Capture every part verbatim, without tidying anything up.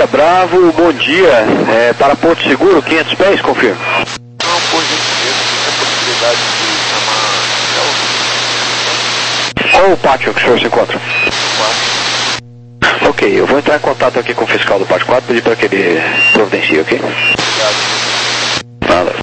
Índia Bravo, bom dia. É, para Porto Seguro, quinhentos pés, confirma. Não, por gentileza, tem a possibilidade de chamar... Qual o pátio que o senhor se encontra? quatro. Ok, eu vou entrar em contato aqui com o fiscal do pátio quatro, pedir para que ele providencie, ok? Obrigado. Nada.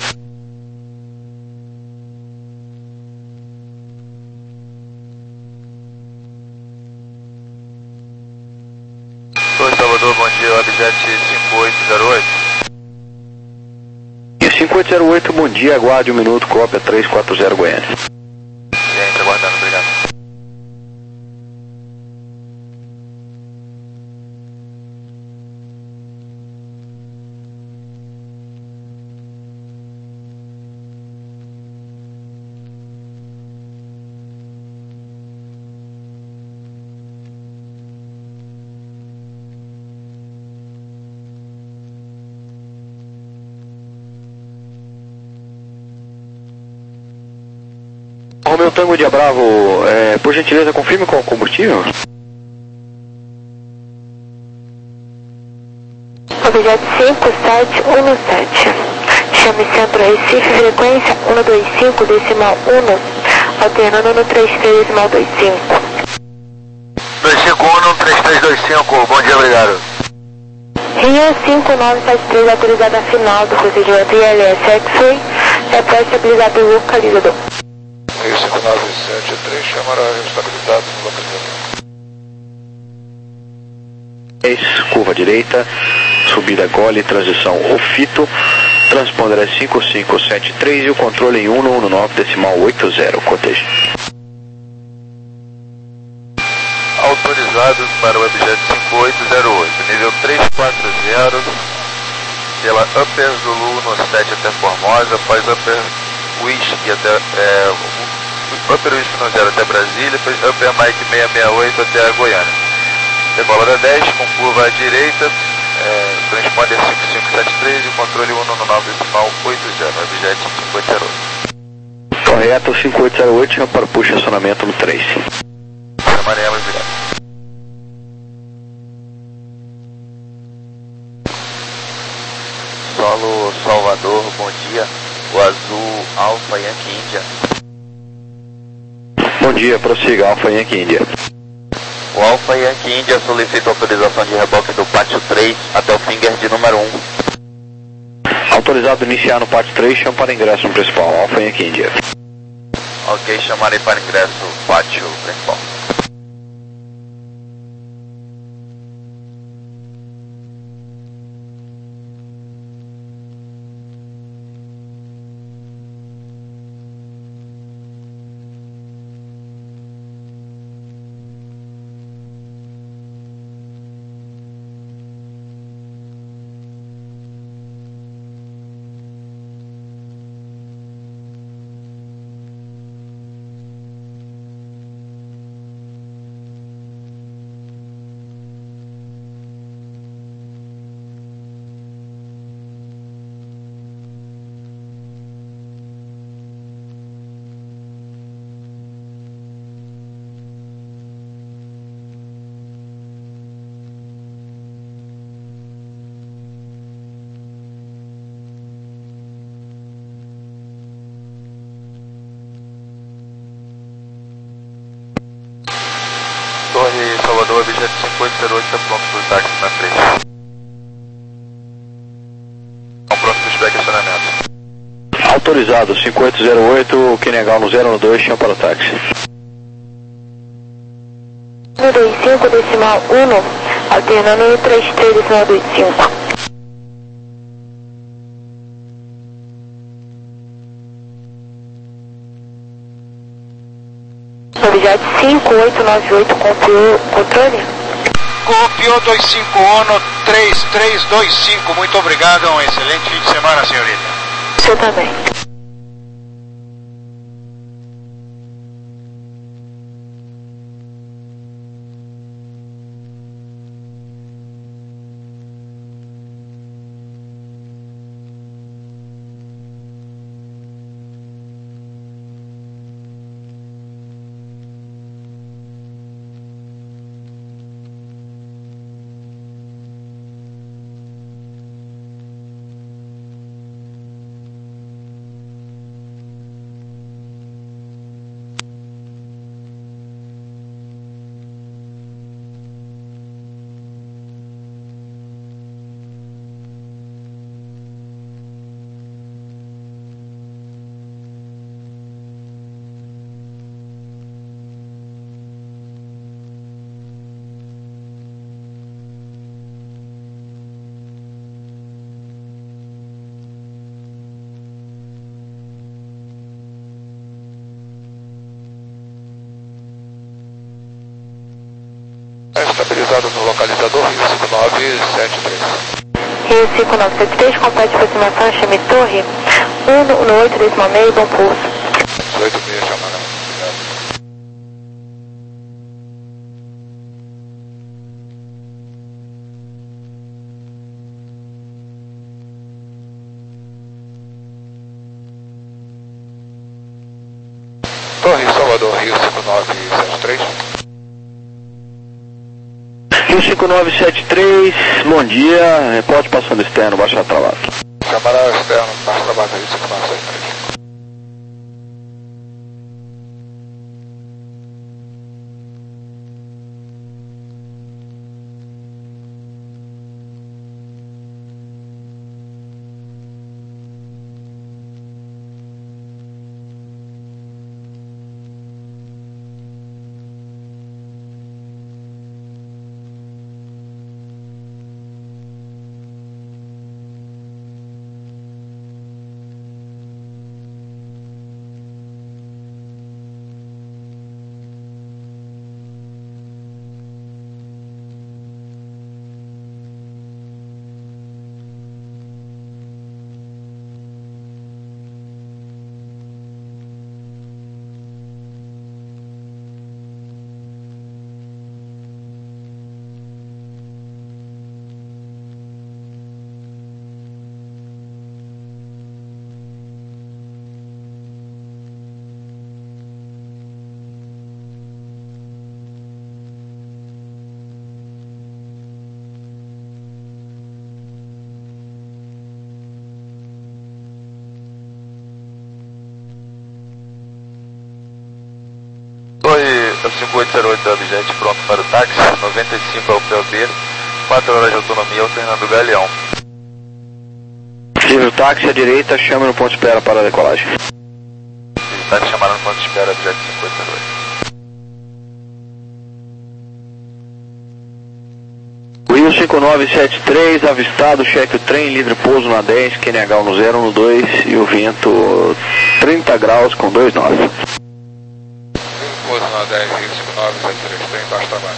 Oi, Salvador, bom dia, objet cinco oito zero oito. cinco oito zero oito, bom dia, aguarde um minuto, cópia três quatro zero Goiânia. Gente, aguardando, obrigado. Romeu Tango Dia Bravo, é, por gentileza, confirme qual o combustível? Objeto cinco sete um sete. Chame Centro Recife, frequência um dois cinco decimal um, alternando no três três decimal vinte e cinco. dois cinco um, três três dois cinco, bom dia, obrigado. Rio cinco nove sete três, autorizada final do procedimento I L S X-Ray, é pré-estabilizado e localizador. Rio cinco nove sete três, chamará estabilizado no localizador. Curva direita, subida gole, transição ofito, transponder é cinco cinco sete três e o controle em um um nove decimal oito zero, cotejo. Autorizado para o objeto cinco oito zero oito, nível três quatro zero, pela Upper Zulu no sete até Formosa, após Upper Whisky até, é, Upper Whisky no zero até Brasília, depois Upper Mike seiscentos e sessenta e oito até Goiânia. Decola da dez, com curva à direita, é, transponder cinco cinco sete três e o controle um um nove decimal oito zero, objeto cinco oito zero oito. Correto, cinco oito zero oito, chama para push acionamento no três. Chamaremos, obrigado. Solo Salvador, bom dia. O azul Alfa Yankee Índia. Bom dia, prossiga, Alfa Yankee Índia. O Alfa Yankee Índia solicita autorização de reboque do pátio três até o finger de número um. Autorizado a iniciar no pátio três, chama para ingresso no principal, Alfa Yankee Índia. Ok, chamarei para ingresso pátio principal. Torre Salvador, objeto cinco oito zero oito, está pronto para o táxi na frente. Estão prontos para o spec acionamento. Autorizado, cinco oito zero oito, Quinegal no zero um dois, chama para o táxi. um dois cinco decimal um, alternando no três três decimal vinte e cinco. Objeto cinco oito nove oito, controle? Copiou dois cinco um, três três dois cinco, muito obrigado, um excelente fim de semana, senhorita. Você também. avisado no localizador Rio cinco nove sete três. Rio cinco nove sete três, complete aproximação, chame Torre um um oito, decimal meio, bom pulso. oito seis, chamando. Torre Salvador, Rio cinco nove sete três. Rio cinco nove sete três, bom dia, reporte passando externo, baixar travado. Camarada externo, baixo trabalho, Rio cinco nove sete três. cinco oito zero oito Abjete pronto para o táxi, noventa e cinco é o P O B, quatro horas de autonomia alternando o Galeão. Livre o táxi à direita, chame no ponto de espera para a decolagem. O táxi chamado no ponto de espera, Abjete cinco oito zero oito. Rio cinco nove sete três, avistado, cheque o trem, livre pouso na dez, Q N H no zero no dois e o vento trinta graus com dois nove. Pouso na dez, Rio cinco nove sete três, trem baixo trabalho.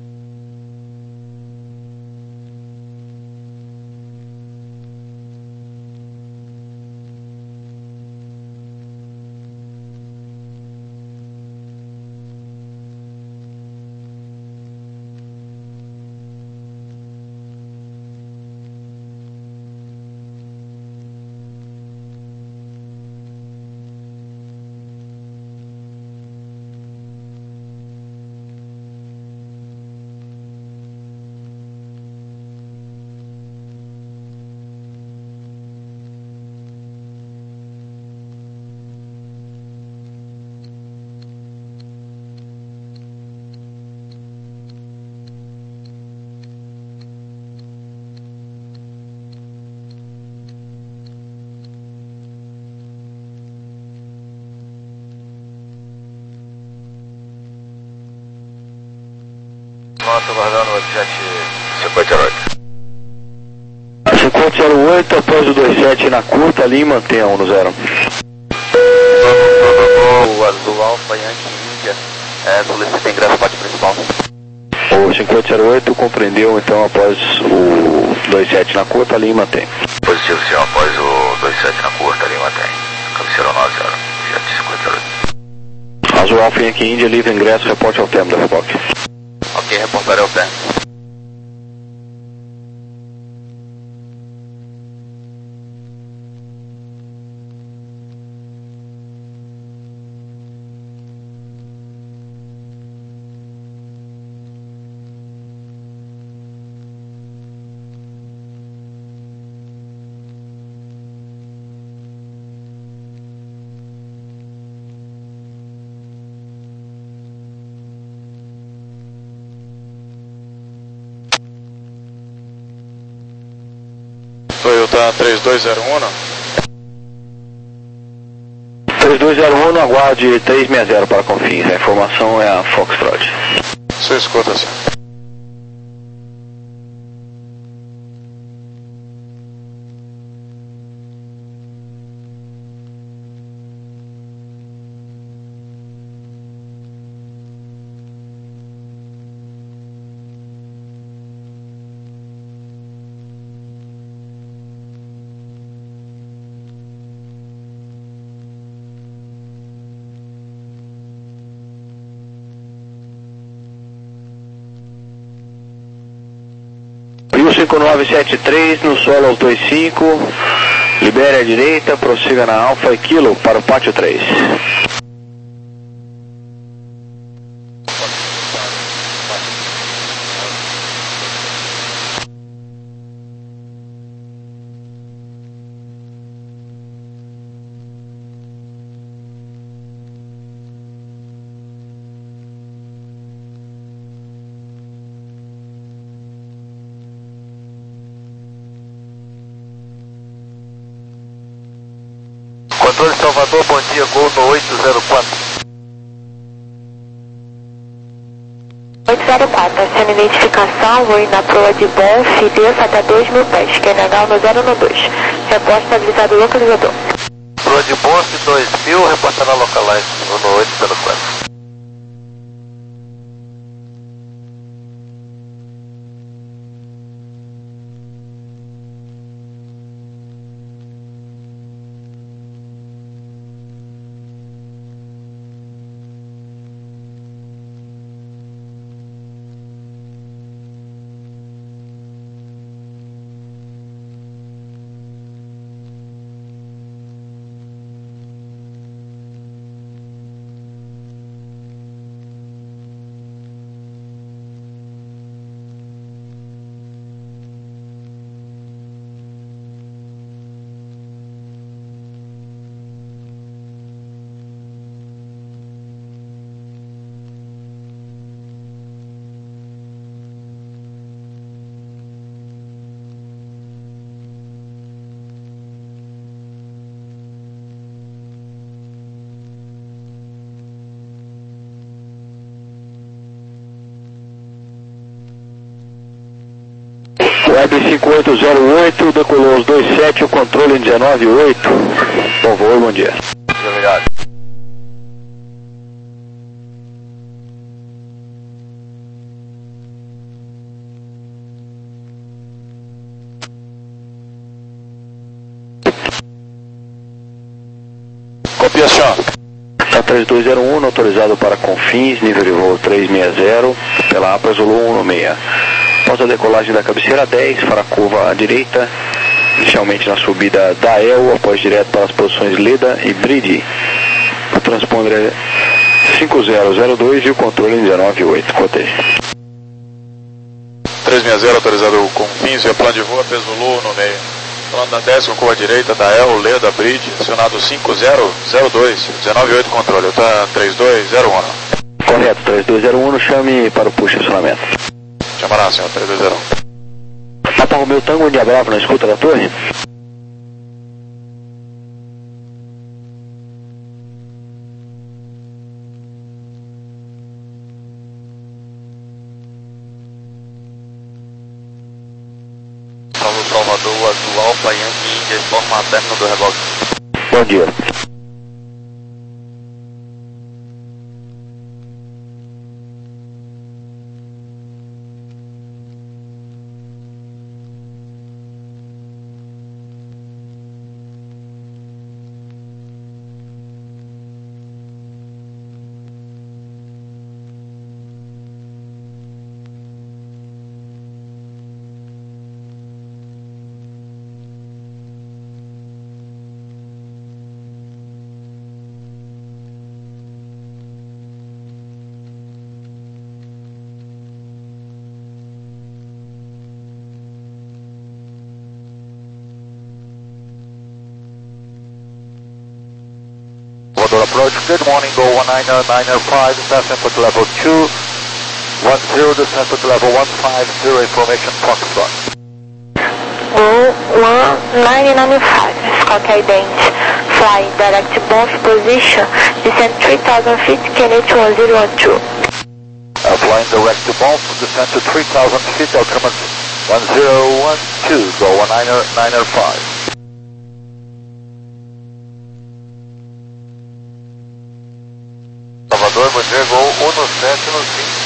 Nota guardando o Abjete cinco oito zero oito. cinco oito zero oito, após o dois sete na curta, ali mantenha um no zero. O Azul Alfa Yankee Índia, é, solicita ingresso pátio principal. O cinco oito zero oito compreendeu, então, após o dois sete na curta, ali mantém. Positivo, senhor, após o dois sete na curta, ali mantém. Cabeceira nove zero, Abjete cinco oito zero oito. Azul Alfa Yankee Índia, livre ingresso, reporte ao termo da reboque. Ok, reportarei ao termo. Toyota três dois zero um, não? três dois zero um, aguarde três seis zero para confins. A informação é a Foxtrot. Você escuta, senhor. cinco nove sete três no solo aos dois cinco. Libere a direita, prossiga na Alfa e Kilo para o pátio três. Controle Salvador, bom dia, Gol no oito zero quatro. oito zero quatro, sendo identificação, vou ir na proa de Bonf e desça até dois mil pés, Q N H no zero um dois. Reporte estabilizado localizador. Proa de Bonf dois mil, reportará localize no oito zero quatro. Web cinco oito zero oito, decolou aos dois sete, o controle dezenove oito. Bom voo, bom dia. Muito obrigado. Copiação. Tá três dois zero um, autorizado para Confins, nível de voo trezentos e sessenta, pela APA Zulu um seis. Após a decolagem da cabeceira dez, para a curva à direita, inicialmente na subida da E L, após direto para as posições Leda e Bride. O transponder é cinco zero zero dois e o controle em dezenove oito. Coteja. trezentos e sessenta, autorizado com Confins, e a plano de voo, peso Zulu no meio. Plano da décima, curva direita da E L, Leda, Bride, acionado cinco zero zero dois, dezenove oito, controle, tá três dois zero um. Correto, três dois zero um, chame para o push acionamento. Chamará, senhor, três dois zero um. Papa Romeu Tango, India Bravo, na escuta da torre. Salve Salvador, Azul Alfa, Yankee Índia, forma término do reboque. Bom dia. Approach, good morning, Go one nine nine five, descent to level two one zero, descent to level one five zero, information Foxtrot. Go one nine nine five, Scott ident, fly direct Bonf position, descent three thousand feet, K N H one zero one two. Uh, flying direct to Bonf, descent to three thousand feet, altimeter one zero one two, Go one nine nine five. Salvador, bom dia, Gol um sete no cinco.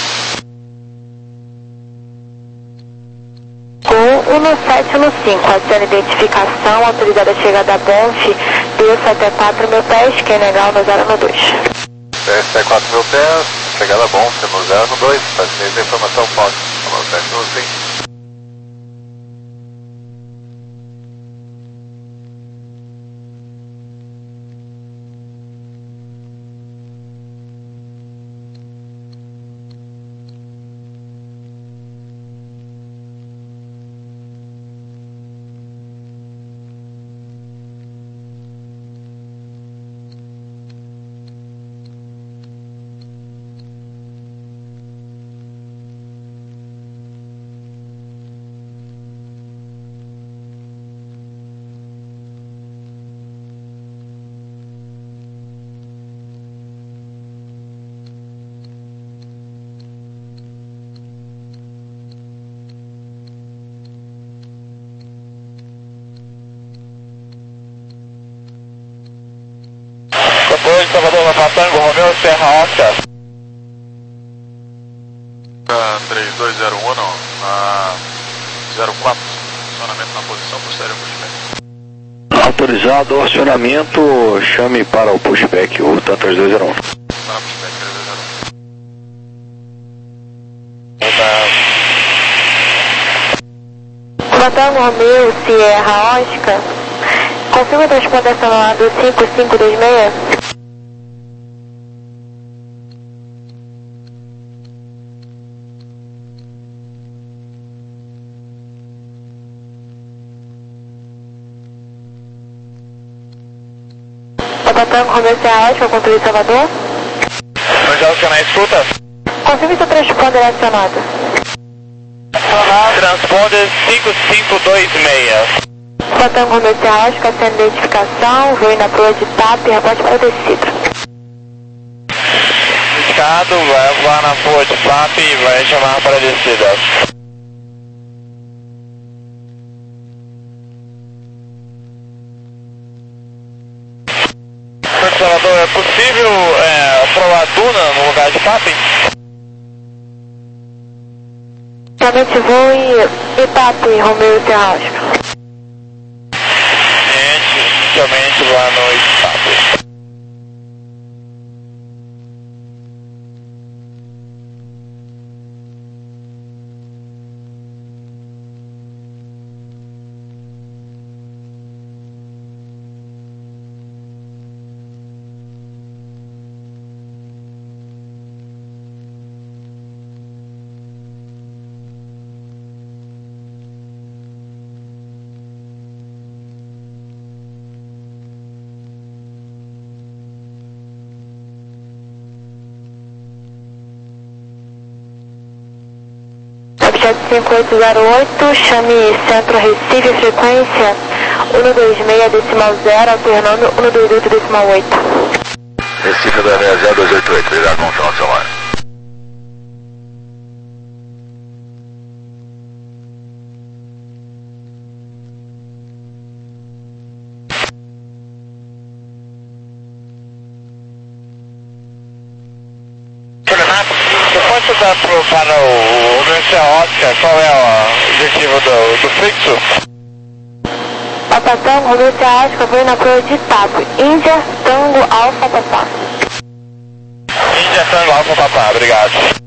Gol um sete no cinco, aciona identificação, autorizada a chegada a Bonf, desça até quatro mil pés, Q N H no zero um dois. Desce até quatro mil pés, chegada Bonf no zero um dois, paciência da informação pode, no sete no cinco. Papa Tango, Romeu, Serra Oscar. três dois zero um na zero quatro, acionamento na posição posterior pushback. Autorizado, acionamento, chame para o pushback, o TAM três dois zero um. Para pushback três dois zero um. Papa Tango, Romeu, Sierra Oscar. Confirma o transporte acionado cinco cinco dois seis. Papa Tango, Romeu, Sierra Oscar, controle Salvador. Já o na escuta? Confirme seu transponder acionado. Transponder cinco cinco dois seis. Papa Tango, Romeu, Sierra Oscar, sem identificação, voo na proa de T A P, reporte para o descido. Indicado, vai voar na proa de T A P e vai chamar para a descida. Salvador, é possível é, provar duna no lugar de T A P? Somente voo em Itape, Romeu, Sierra Oscar. Somente lá no Itape. Objeto cinco oito zero oito, chame centro Recife, frequência um dois seis decimal zero, alternando um dois oito decimal oito. Recife dois seis zero dois oito oito, obrigado, bom final de semana. Você pode dar pro, para o Romeu Oscar qual é o objetivo do, do fixo? Papa Tango, Romeu, Sierra Oscar, voo na proa de Itape. Índia, Tango, Alfa, Papá. Índia, Tango, Alfa, Papá, obrigado.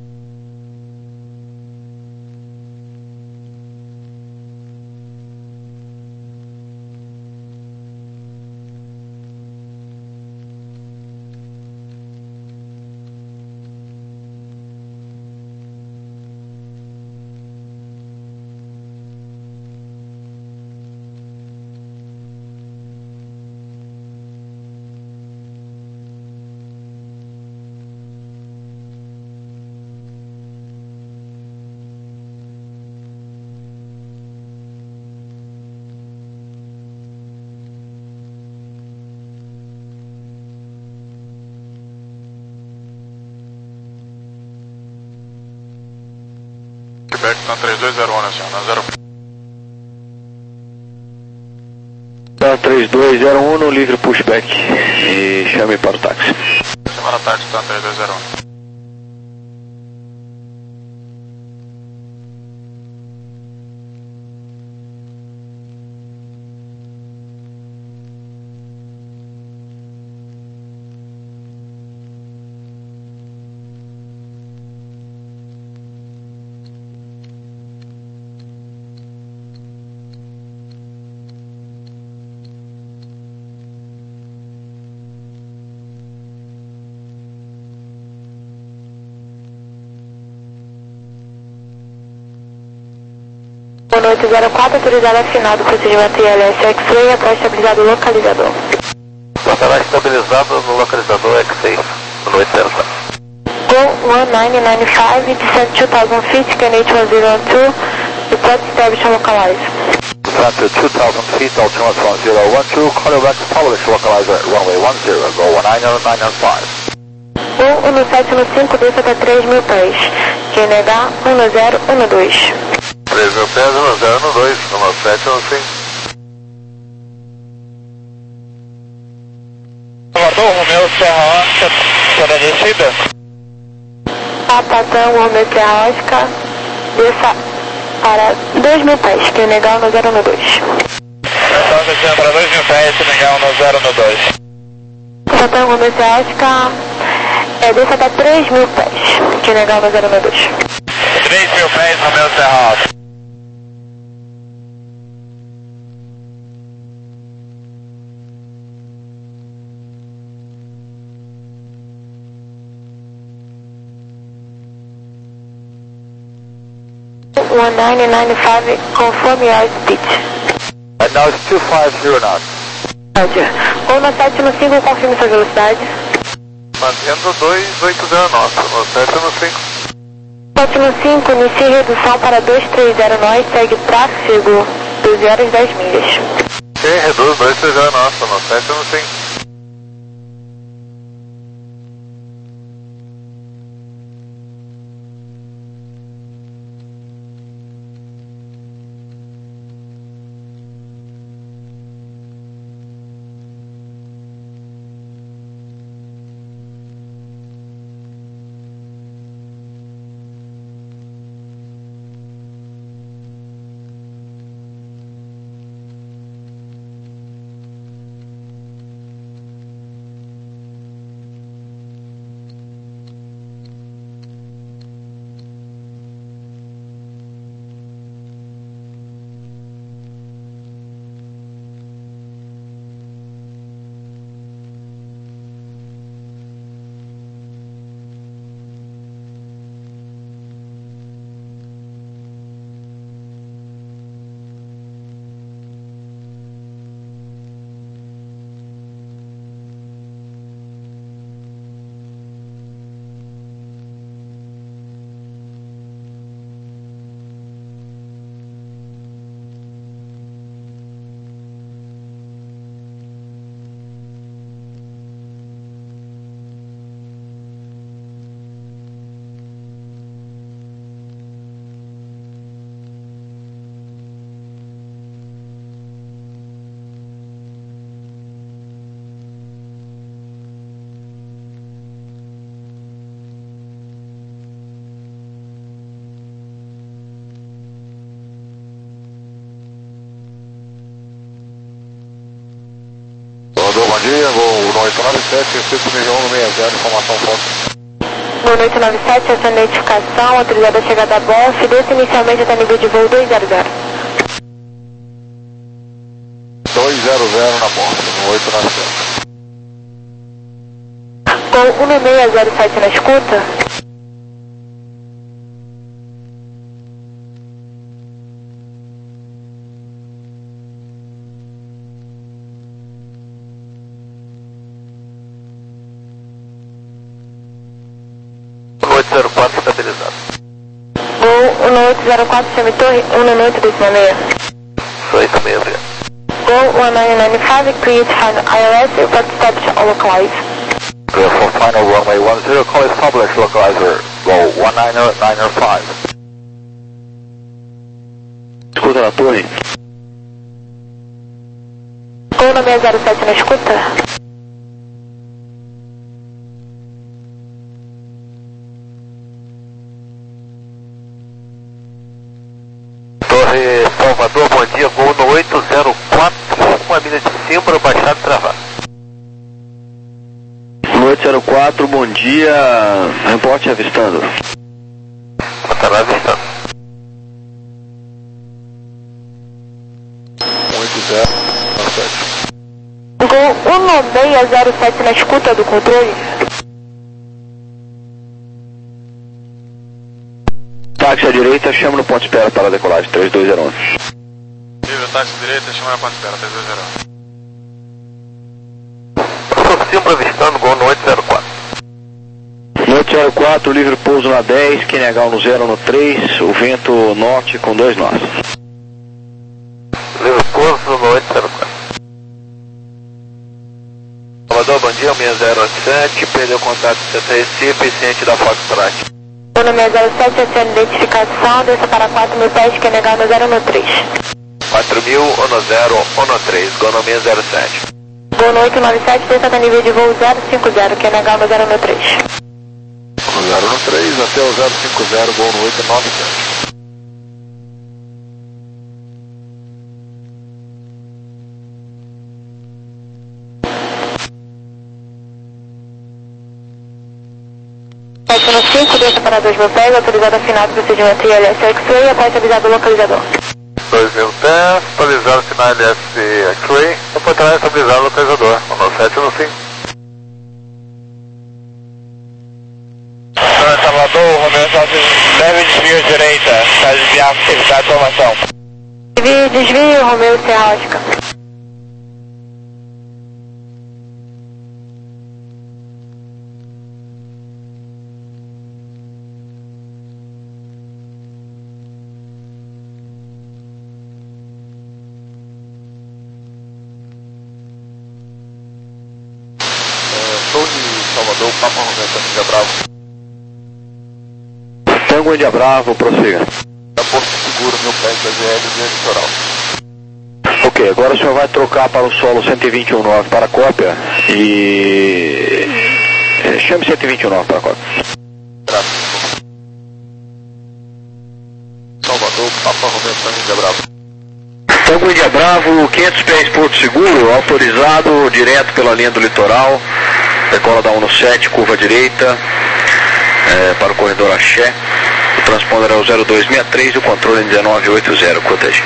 Pushback na três dois zero um, senhor, na zero. TAM três dois zero um no livre pushback e chame para o táxi. Semana tarde, TAM três dois zero um. Boa noite, zero quatro, autorizado afinado do procedimento I L S X-Ray após estabilizado localizador. Estará estabilizado no localizador X-seis. Boa noite, zero quatro. Go one nine nine five, descend two thousand feet, scan H one zero one two, report established and localized. Descend to two thousand feet, altimeter one zero one two, call back established, localizer runway one zero, go one nine nine five. Go um sete um cinco, desça até três mil pés, Q N H um zero um dois. três mil pés, um zero um dois, um sete um cinco. Salvador, Romeu, Romeu Serra Oscar, para a descida. Papa Tango Romeu Serra Oscar, desça para dois mil pés, que é legal no zero um dois. Então, descendo para dois mil pés, que é legal no zero um dois. Papa Tango Romeu Serra Oscar, é, desça para três mil pés, que é legal no zero um dois. três mil pés, Romeu Serra Oscar. one nine nine five, confirm your speed. And now it's two five zero knots. Roger. um nove sete no cinco, confirme sua velocidade. Mantendo dois oito zero nosso, no sete no cinco. sete no cinco, inicie redução para dois três zero nós, segue tráfego doze horas dez milhas. Ok, reduz dois três zero nosso, no sete no cinco. Bom dia, voo oito nove sete, circo nível um seis zero, informação foto. Boa noite, nove sete, essa é a identificação, autorizada a chegada a bordo, desça inicialmente até nível de voo dois zero zero. dois zero zero na borda, no oito nove sete. Gol um seis zero sete na escuta. oito zero quatro estabilizado. Gol um oito zero quatro, chame torre um oito dois seis. oito seis, obrigado. Gol one nine nine five, create final I R S, report establish or localize. Clear for final runway one zero, call establish localizer, go one nine nine five. Escuta na torre. Gol um seis zero sete na escuta. Torre Salvador, bom dia, gol no oito zero quatro, uma milha de cima, baixado e travado. No oito zero quatro, bom dia, reporte avistando. Estará avistando. oito zero sete. Gol um seis zero sete na escuta do controle. Táxi à direita, chama no ponto de espera para a decolagem, três dois zero um. Nível táxi direita, chama na ponte espera, três dois zero um. Estou sempre avistando, gol no oito zero quatro. No oito zero quatro, livre pouso na dez, Q N H no zero no três, o vento norte com dois nós. Livre pouso no oito zero quatro. Salvador, bom dia, seis zero sete, perdeu contato com C T Recife, ciente da Foxtrot. Gol seis zero sete, essa é a identificação, desça para quatro mil pés, Q N H no zero no três. quatro mil, um zero, um três, gol no seis zero sete. Gol no oito nove sete, descendo a nível de voo zero cinco zero, Q N H no zero um três. zero um três até o zero cinco zero, gol no oito nove sete. sete no cinco, desça para dois mil pés, autorizado a final do procedimento I L S X-Ray, após avisado o localizador. dois mil pés, atualizado final L S X-Ray, depois também estabilizado o localizador, no sete no cinco. Salvador, Romeu deve desvio à direita, para desviar, evitar a formação. Desvio, desvio, Romeu Serra Oscar. Salvador, Papa Romeu, Tango Bravo. Tango Índia Bravo, prossiga. Da Porto Seguro, meu pé da G L via litoral. Ok, agora o senhor vai trocar para o solo cento e vinte e um nove para a cópia e... é, chame cento e vinte e um nove para a cópia. Salvador, Papa Romeu, Tango Índia Bravo. Tango Índia Bravo, quinhentos pés Porto Seguro, autorizado direto pela linha do litoral. Decola da um no sete, curva direita, é, para o corredor Axé. O transponder é o zero dois seis três e o controle é dezenove oitenta, cortejo.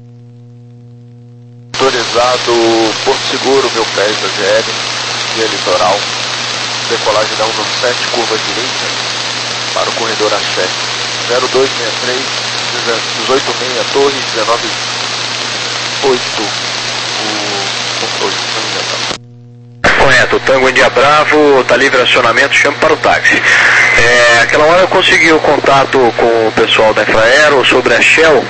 Autorizado Porto Seguro, meu pé da G L, via litoral. Decolagem da um no sete, curva direita, para o corredor Axé. zero dois seis três, dezoito seis, torre, dezenove oito, o controle. Correto, Tango Índia Bravo, está livre acionamento, chame para o táxi. É, aquela hora eu consegui o contato com o pessoal da Infraero sobre a Shell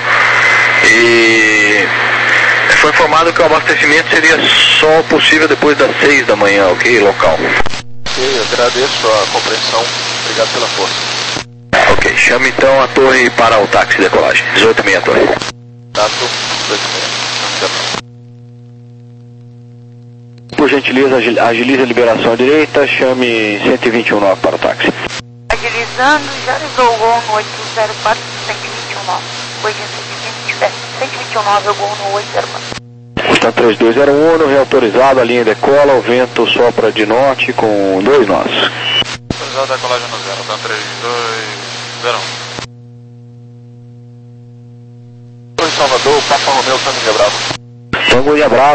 e foi informado que o abastecimento seria só possível depois das seis da manhã, ok, local. Ok, eu agradeço a compreensão, obrigado pela força. Ok, chame então a torre para o táxi de decolagem, dezoito seis torre. Tato, dezoito seis. Por gentileza, agilize a liberação à direita, chame cento e vinte e um nove para o táxi. Agilizando, já ligou o gol no oito zero quatro, cento e vinte e um nove. Hoje cento e vinte e um nove, o gol no oito zero quatro. Portanto, três dois zero um, reautorizado, a linha decola, o vento sopra de norte com dois nós. Autorizado a decolagem no zero, tá três dois zero um. Oi, Salvador, Papa Romeu, Tango Índia Bravo. Tango Índia Bravo.